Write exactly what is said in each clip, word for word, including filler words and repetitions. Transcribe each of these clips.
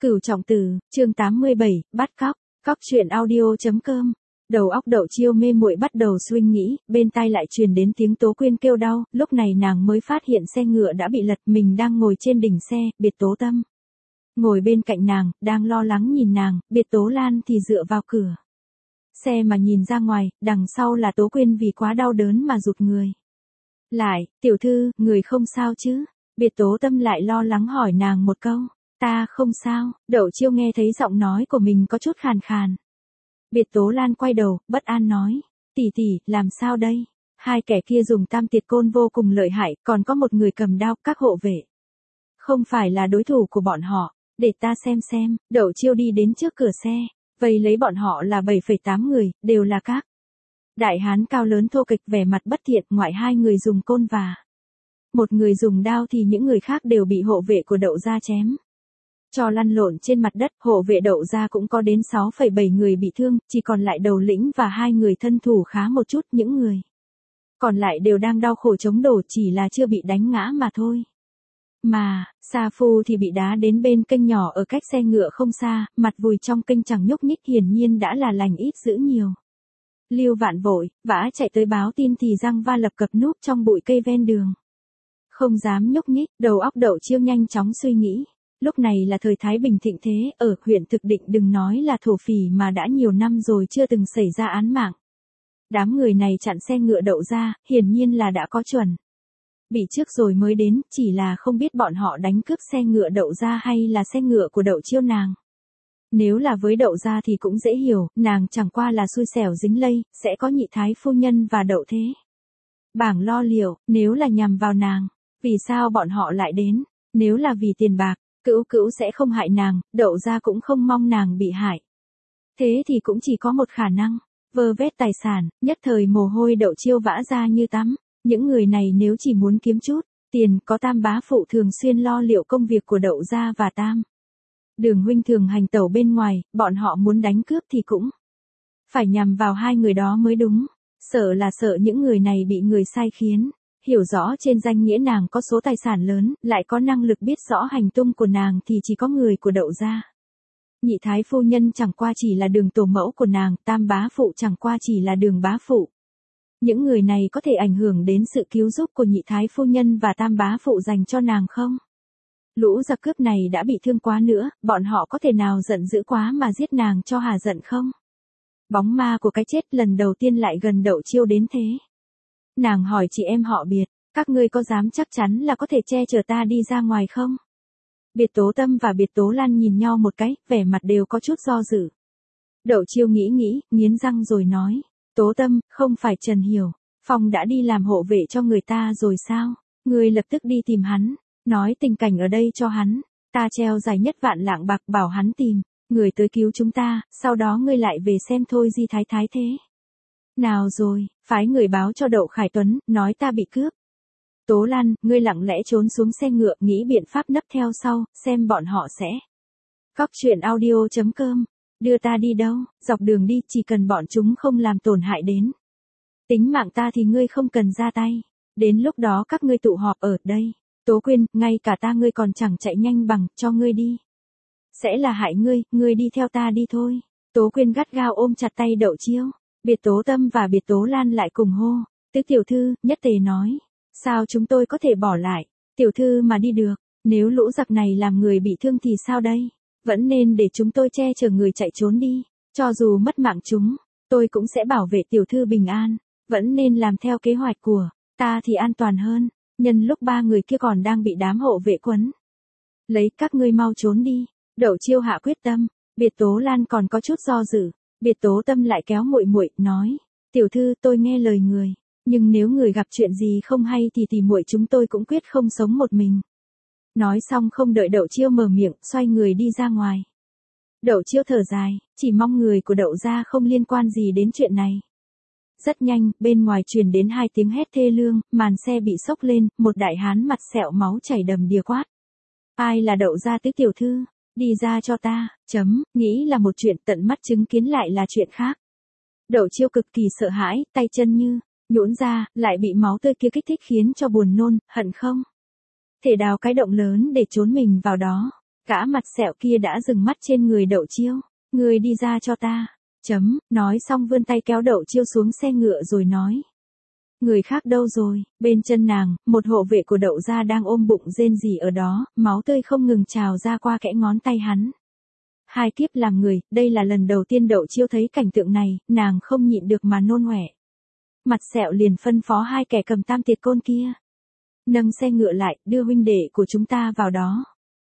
Cửu Trọng Tử, chương tám mươi bảy, bắt cóc, cóc truyện audio.com. Đầu óc Đậu Chiêu mê muội bắt đầu suy nghĩ, bên tai lại truyền đến tiếng Tố Quyên kêu đau, lúc này nàng mới phát hiện xe ngựa đã bị lật, mình đang ngồi trên đỉnh xe, Biệt Tố Tâm ngồi bên cạnh nàng, đang lo lắng nhìn nàng, Biệt Tố Lan thì dựa vào cửa xe mà nhìn ra ngoài, đằng sau là Tố Quyên vì quá đau đớn mà rụt người lại. Tiểu thư, người không sao chứ? Biệt Tố Tâm lại lo lắng hỏi nàng một câu. Ta không sao. Đậu Chiêu nghe thấy giọng nói của mình có chút khàn khàn. Biệt Tố Lan quay đầu, bất an nói. Tỷ tỷ, làm sao đây? Hai kẻ kia dùng tam tiệt côn vô cùng lợi hại, còn có một người cầm đao, các hộ vệ không phải là đối thủ của bọn họ. Để ta xem xem. Đậu Chiêu đi đến trước cửa xe, vây lấy bọn họ là bảy phẩy tám người, đều là các đại hán cao lớn thô kịch, vẻ mặt bất thiện, ngoại hai người dùng côn và một người dùng đao thì những người khác đều bị hộ vệ của Đậu gia chém cho lăn lộn trên mặt đất. Hộ vệ Đậu gia cũng có đến sáu phẩy bảy người bị thương, chỉ còn lại đầu lĩnh và hai người thân thủ khá một chút, những người còn lại đều đang đau khổ chống đổ, chỉ là chưa bị đánh ngã mà thôi. Mà, Sa Phu thì bị đá đến bên kênh nhỏ ở cách xe ngựa không xa, mặt vùi trong kênh chẳng nhúc nhích, hiển nhiên đã là lành ít dữ nhiều. Lưu Vạn vội vã chạy tới báo tin thì Giang Va lập cập núp trong bụi cây ven đường, không dám nhúc nhích. Đầu óc Đậu Chiêu nhanh chóng suy nghĩ. Lúc này là thời thái bình thịnh thế, ở huyện Thực Định đừng nói là thổ phỉ mà đã nhiều năm rồi chưa từng xảy ra án mạng. Đám người này chặn xe ngựa Đậu gia, hiển nhiên là đã có chuẩn bị trước rồi mới đến, chỉ là không biết bọn họ đánh cướp xe ngựa Đậu gia hay là xe ngựa của Đậu Chiêu nàng. Nếu là với Đậu gia thì cũng dễ hiểu, nàng chẳng qua là xui xẻo dính lây, sẽ có nhị thái phu nhân và Đậu thế bảng lo liệu. Nếu là nhằm vào nàng, vì sao bọn họ lại đến? Nếu là vì tiền bạc, Cữu Cữu sẽ không hại nàng, Đậu gia cũng không mong nàng bị hại. Thế thì cũng chỉ có một khả năng, vơ vét tài sản. Nhất thời mồ hôi Đậu Chiêu vã ra như tắm. Những người này nếu chỉ muốn kiếm chút tiền, có Tam bá phụ thường xuyên lo liệu công việc của Đậu gia và Tam Đường huynh thường hành tẩu bên ngoài, bọn họ muốn đánh cướp thì cũng phải nhằm vào hai người đó mới đúng. Sợ là sợ những người này bị người sai khiến, hiểu rõ trên danh nghĩa nàng có số tài sản lớn, lại có năng lực biết rõ hành tung của nàng thì chỉ có người của Đậu gia. Nhị thái phu nhân chẳng qua chỉ là đường tổ mẫu của nàng, Tam bá phụ chẳng qua chỉ là đường bá phụ. Những người này có thể ảnh hưởng đến sự cứu giúp của nhị thái phu nhân và Tam bá phụ dành cho nàng không? Lũ giặc cướp này đã bị thương quá nữa, bọn họ có thể nào giận dữ quá mà giết nàng cho hà giận không? Bóng ma của cái chết lần đầu tiên lại gần Đậu Chiêu đến thế. Nàng hỏi chị em họ Biệt, các ngươi có dám chắc chắn là có thể che chở ta đi ra ngoài không? Biệt Tố Tâm và Biệt Tố Lan nhìn nhau một cái, vẻ mặt đều có chút do dự. Đậu Chiêu nghĩ nghĩ, nghiến răng rồi nói. Tố Tâm, không phải Trần Hiểu Phong đã đi làm hộ vệ cho người ta rồi sao? Ngươi lập tức đi tìm hắn, nói tình cảnh ở đây cho hắn. Ta treo dài nhất vạn lạng bạc bảo hắn tìm người tới cứu chúng ta, sau đó ngươi lại về xem thôi. Di thái thái thế nào rồi? Phái người báo cho Đậu Khải Tuấn, nói ta bị cướp. Tố Lan, ngươi lặng lẽ trốn xuống xe ngựa, nghĩ biện pháp nấp theo sau, xem bọn họ sẽ. Cóc truyện audio.com. Đưa ta đi đâu? Dọc đường đi, chỉ cần bọn chúng không làm tổn hại đến tính mạng ta thì ngươi không cần ra tay. Đến lúc đó các ngươi tụ họp ở đây. Tố Quyên, ngay cả ta ngươi còn chẳng chạy nhanh bằng, cho ngươi đi sẽ là hại ngươi, ngươi đi theo ta đi thôi. Tố Quyên gắt gao ôm chặt tay Đậu Chiêu. Biệt Tố Tâm và Biệt Tố Lan lại cùng hô. Tứ tiểu thư, nhất tề nói. Sao chúng tôi có thể bỏ lại tiểu thư mà đi được? Nếu lũ giặc này làm người bị thương thì sao đây? Vẫn nên để chúng tôi che chở người chạy trốn đi. Cho dù mất mạng chúng, tôi cũng sẽ bảo vệ tiểu thư bình an. Vẫn nên làm theo kế hoạch của ta thì an toàn hơn. Nhân lúc ba người kia còn đang bị đám hộ vệ quấn lấy, các ngươi mau trốn đi. Đậu Chiêu hạ quyết tâm. Biệt Tố Lan còn có chút do dự. Biệt Tố Tâm lại kéo muội muội, nói. Tiểu thư, tôi nghe lời người. Nhưng nếu người gặp chuyện gì không hay thì tỷ muội chúng tôi cũng quyết không sống một mình. Nói xong không đợi Đậu Chiêu mở miệng, xoay người đi ra ngoài. Đậu Chiêu thở dài, chỉ mong người của Đậu gia không liên quan gì đến chuyện này. Rất nhanh, bên ngoài truyền đến hai tiếng hét thê lương, màn xe bị xốc lên, một đại hán mặt sẹo máu chảy đầm đìa quát. Ai là Đậu gia tứ tiểu thư? Đi ra cho ta. Chấm, nghĩ là một chuyện, tận mắt chứng kiến lại là chuyện khác. Đậu Chiêu cực kỳ sợ hãi, tay chân như nhũn ra, lại bị máu tươi kia kích thích khiến cho buồn nôn, hận không thể đào cái động lớn để trốn mình vào đó. Gã mặt sẹo kia đã dừng mắt trên người Đậu Chiêu. Người đi ra cho ta. Chấm, nói xong vươn tay kéo Đậu Chiêu xuống xe ngựa rồi nói. Người khác đâu rồi, bên chân nàng, một hộ vệ của Đậu gia đang ôm bụng rên rỉ ở đó, máu tươi không ngừng trào ra qua kẽ ngón tay hắn. Hai kiếp làm người, đây là lần đầu tiên Đậu Chiêu thấy cảnh tượng này, nàng không nhịn được mà nôn ọe. Mặt sẹo liền phân phó hai kẻ cầm tam tiệt côn kia. Nâng xe ngựa lại, đưa huynh đệ của chúng ta vào đó.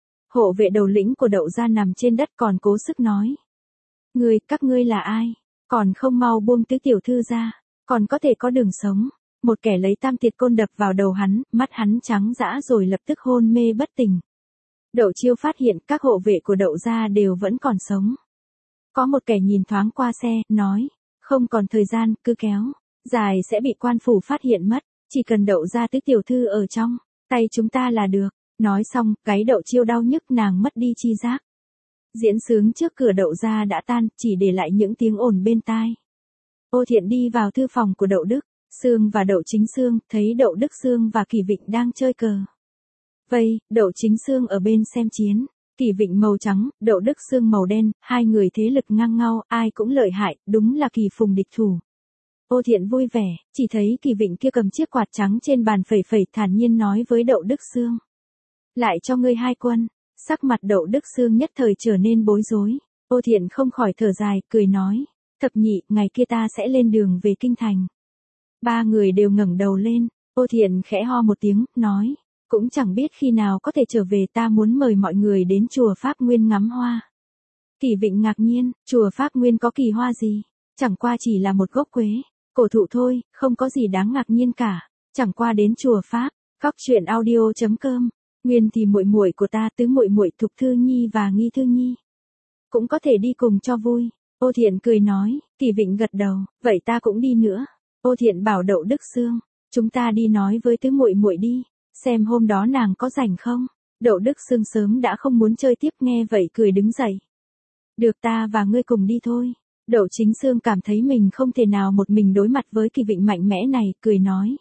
Hộ vệ đầu lĩnh của Đậu gia nằm trên đất còn cố sức nói. Người, các ngươi là ai? Còn không mau buông tứ tiểu thư ra, còn có thể có đường sống. Một kẻ lấy tam tiệt côn đập vào đầu hắn, mắt hắn trắng dã rồi lập tức hôn mê bất tỉnh. Đậu Chiêu phát hiện các hộ vệ của Đậu gia đều vẫn còn sống. Có một kẻ nhìn thoáng qua xe, nói, không còn thời gian, cứ kéo, dài sẽ bị quan phủ phát hiện mất, chỉ cần Đậu gia tứ tiểu thư ở trong tay chúng ta là được. Nói xong, gáy Đậu Chiêu đau nhức nàng mất đi chi giác. Diễn sướng trước cửa Đậu gia đã tan, chỉ để lại những tiếng ồn bên tai. Ô Thiện đi vào thư phòng của Đậu Đức Xương và Đậu Chính Xương, thấy Đậu Đức Xương và Kỳ Vịnh đang chơi cờ. Vây, Đậu Chính Xương ở bên xem chiến. Kỳ Vịnh màu trắng, Đậu Đức Xương màu đen, hai người thế lực ngang nhau, ai cũng lợi hại, đúng là kỳ phùng địch thủ. Ô Thiện vui vẻ, chỉ thấy Kỳ Vịnh kia cầm chiếc quạt trắng trên bàn phẩy phẩy thản nhiên nói với Đậu Đức Xương. Lại cho ngươi hai quân. Sắc mặt Đậu Đức Xương nhất thời trở nên bối rối. Ô Thiện không khỏi thở dài, cười nói. Thập nhị, ngày kia ta sẽ lên đường về kinh thành. Ba người đều ngẩng đầu lên. Ô Thiện khẽ ho một tiếng, nói. Cũng chẳng biết khi nào có thể trở về, ta muốn mời mọi người đến chùa Pháp Nguyên ngắm hoa. Kỳ Vịnh ngạc nhiên, chùa Pháp Nguyên có kỳ hoa gì? Chẳng qua chỉ là một gốc quế, cổ thụ thôi, không có gì đáng ngạc nhiên cả. Chẳng qua đến chùa Pháp. Cóc truyện audio chấm com. Nguyên thì muội muội của ta, tứ muội muội Thục Thư Nhi và Nghi Thư Nhi cũng có thể đi cùng cho vui. Ô Thiện cười nói. Kỳ Vịnh gật đầu, vậy ta cũng đi nữa. Ô Thiện bảo Đậu Đức Xương, chúng ta đi nói với tứ muội muội đi, xem hôm đó nàng có rảnh không. Đậu Đức Xương sớm đã không muốn chơi tiếp, nghe vậy cười đứng dậy. Được, ta và ngươi cùng đi thôi. Đậu Chính Xương cảm thấy mình không thể nào một mình đối mặt với Kỳ Vịnh mạnh mẽ này, cười nói.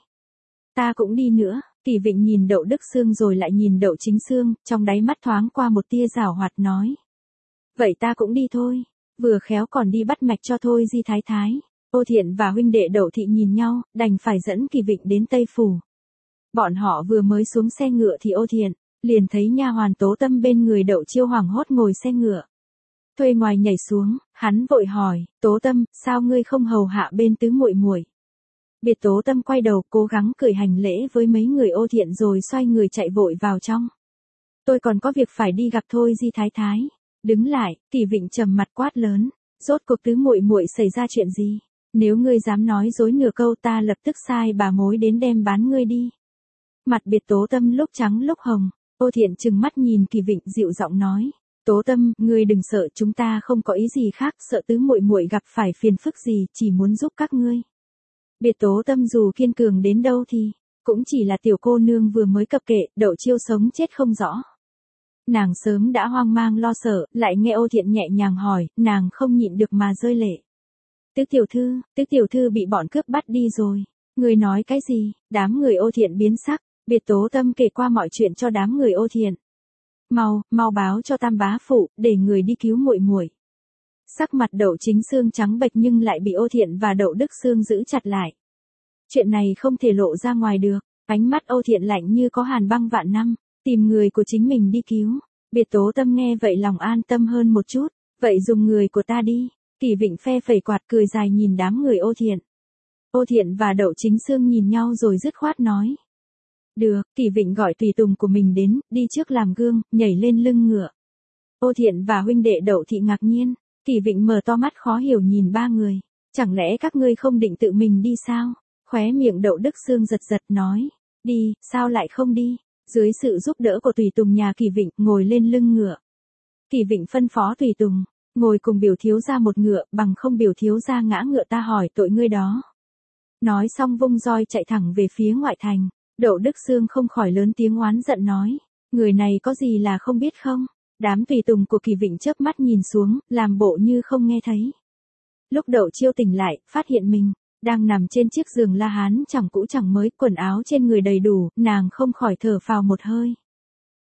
Ta cũng đi nữa. Kỳ Vịnh nhìn Đậu Đức Xương rồi lại nhìn Đậu Chính Xương, trong đáy mắt thoáng qua một tia giảo hoạt nói. Vậy ta cũng đi thôi, vừa khéo còn đi bắt mạch cho Thôi Di Thái Thái. Ô Thiện và huynh đệ Đậu Thị nhìn nhau, đành phải dẫn Kỳ Vịnh đến Tây Phủ. Bọn họ vừa mới xuống xe ngựa thì Ô Thiện liền thấy nha hoàn Tố Tâm bên người Đậu Chiêu hoảng hốt ngồi xe ngựa. Thuê ngoài nhảy xuống, hắn vội hỏi, Tố Tâm, sao ngươi không hầu hạ bên tứ muội muội? Biệt Tố Tâm quay đầu cố gắng cười hành lễ với mấy người Ô Thiện rồi xoay người chạy vội vào trong. Tôi còn có việc phải đi gặp Thôi Di Thái Thái. Đứng lại, Kỳ Vịnh trầm mặt quát lớn. Rốt cuộc tứ muội muội xảy ra chuyện gì? Nếu ngươi dám nói dối nửa câu, ta lập tức sai bà mối đến đem bán ngươi đi. Mặt Biệt Tố Tâm lúc trắng lúc hồng. Ô Thiện trừng mắt nhìn Kỳ Vịnh dịu giọng nói. Tố Tâm, ngươi đừng sợ, chúng ta không có ý gì khác, sợ tứ muội muội gặp phải phiền phức gì, chỉ muốn giúp các ngươi. Biệt Tố Tâm dù kiên cường đến đâu thì cũng chỉ là tiểu cô nương vừa mới cập kệ, Đậu Chiêu sống chết không rõ. Nàng sớm đã hoang mang lo sợ, lại nghe Ô Thiện nhẹ nhàng hỏi, nàng không nhịn được mà rơi lệ. Tứ tiểu thư, tứ tiểu thư bị bọn cướp bắt đi rồi. Người nói cái gì? Đám người Ô Thiện biến sắc. Biệt Tố Tâm kể qua mọi chuyện cho đám người Ô Thiện. Mau, mau báo cho Tam bá phụ, để người đi cứu muội muội. Sắc mặt Đậu Chính Xương trắng bệch nhưng lại bị Ô Thiện và Đậu Đức Xương giữ chặt lại. Chuyện này không thể lộ ra ngoài được. Ánh mắt Ô Thiện lạnh như có hàn băng vạn năm, tìm người của chính mình đi cứu. Biệt Tố Tâm nghe vậy lòng an tâm hơn một chút. Vậy dùng người của ta đi. Kỳ Vịnh phe phẩy quạt cười dài nhìn đám người Ô Thiện. Ô Thiện và Đậu Chính Xương nhìn nhau rồi dứt khoát nói. Được, Kỳ Vịnh gọi tùy tùng của mình đến, đi trước làm gương, nhảy lên lưng ngựa. Ô Thiện và huynh đệ Đậu Thị ngạc nhiên. Kỳ Vịnh mở to mắt khó hiểu nhìn ba người. Chẳng lẽ các ngươi không định tự mình đi sao? Khóe miệng Đậu Đức Xương giật giật nói. Đi, sao lại không đi? Dưới sự giúp đỡ của tùy tùng nhà Kỳ Vịnh, ngồi lên lưng ngựa. Kỳ Vịnh phân phó tùy tùng, ngồi cùng biểu thiếu gia một ngựa, bằng không biểu thiếu gia ngã ngựa ta hỏi tội ngươi đó. Nói xong vung roi chạy thẳng về phía ngoại thành. Đậu Đức Xương không khỏi lớn tiếng oán giận nói. Người này có gì là không biết không? Đám tùy tùng của Kỳ Vịnh chớp mắt nhìn xuống, làm bộ như không nghe thấy. Lúc Đậu Chiêu tỉnh lại, phát hiện mình đang nằm trên chiếc giường la hán chẳng cũ chẳng mới, quần áo trên người đầy đủ, nàng không khỏi thở phào một hơi.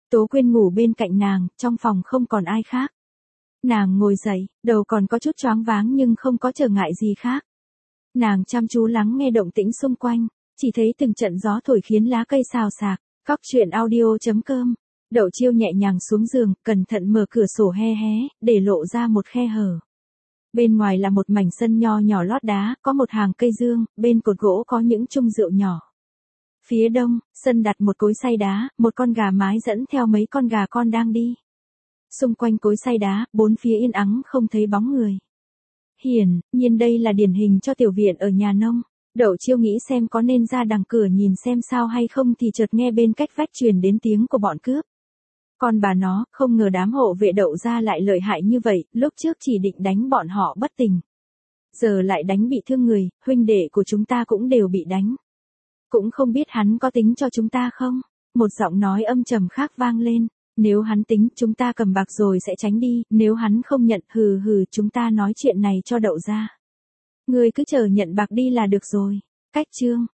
Tố Quyên ngủ bên cạnh nàng, trong phòng không còn ai khác. Nàng ngồi dậy, đầu còn có chút choáng váng nhưng không có trở ngại gì khác. Nàng chăm chú lắng nghe động tĩnh xung quanh, chỉ thấy từng trận gió thổi khiến lá cây xào xạc. Cóc truyện audio chấm com. Đậu Chiêu nhẹ nhàng xuống giường, cẩn thận mở cửa sổ he hé, để lộ ra một khe hở. Bên ngoài là một mảnh sân nho nhỏ lót đá, có một hàng cây dương, bên cột gỗ có những chung rượu nhỏ. Phía đông, sân đặt một cối xay đá, một con gà mái dẫn theo mấy con gà con đang đi. Xung quanh cối xay đá, bốn phía yên ắng không thấy bóng người. Hiển nhiên đây là điển hình cho tiểu viện ở nhà nông. Đậu Chiêu nghĩ xem có nên ra đằng cửa nhìn xem sao hay không thì chợt nghe bên cách vách truyền đến tiếng của bọn cướp. Con bà nó, không ngờ đám hộ vệ Đậu gia lại lợi hại như vậy, lúc trước chỉ định đánh bọn họ bất tỉnh. Giờ lại đánh bị thương người, huynh đệ của chúng ta cũng đều bị đánh. Cũng không biết hắn có tính cho chúng ta không? Một giọng nói âm trầm khác vang lên. Nếu hắn tính, chúng ta cầm bạc rồi sẽ tránh đi, nếu hắn không nhận, hừ hừ, chúng ta nói chuyện này cho Đậu gia. Ngươi cứ chờ nhận bạc đi là được rồi. Cách chương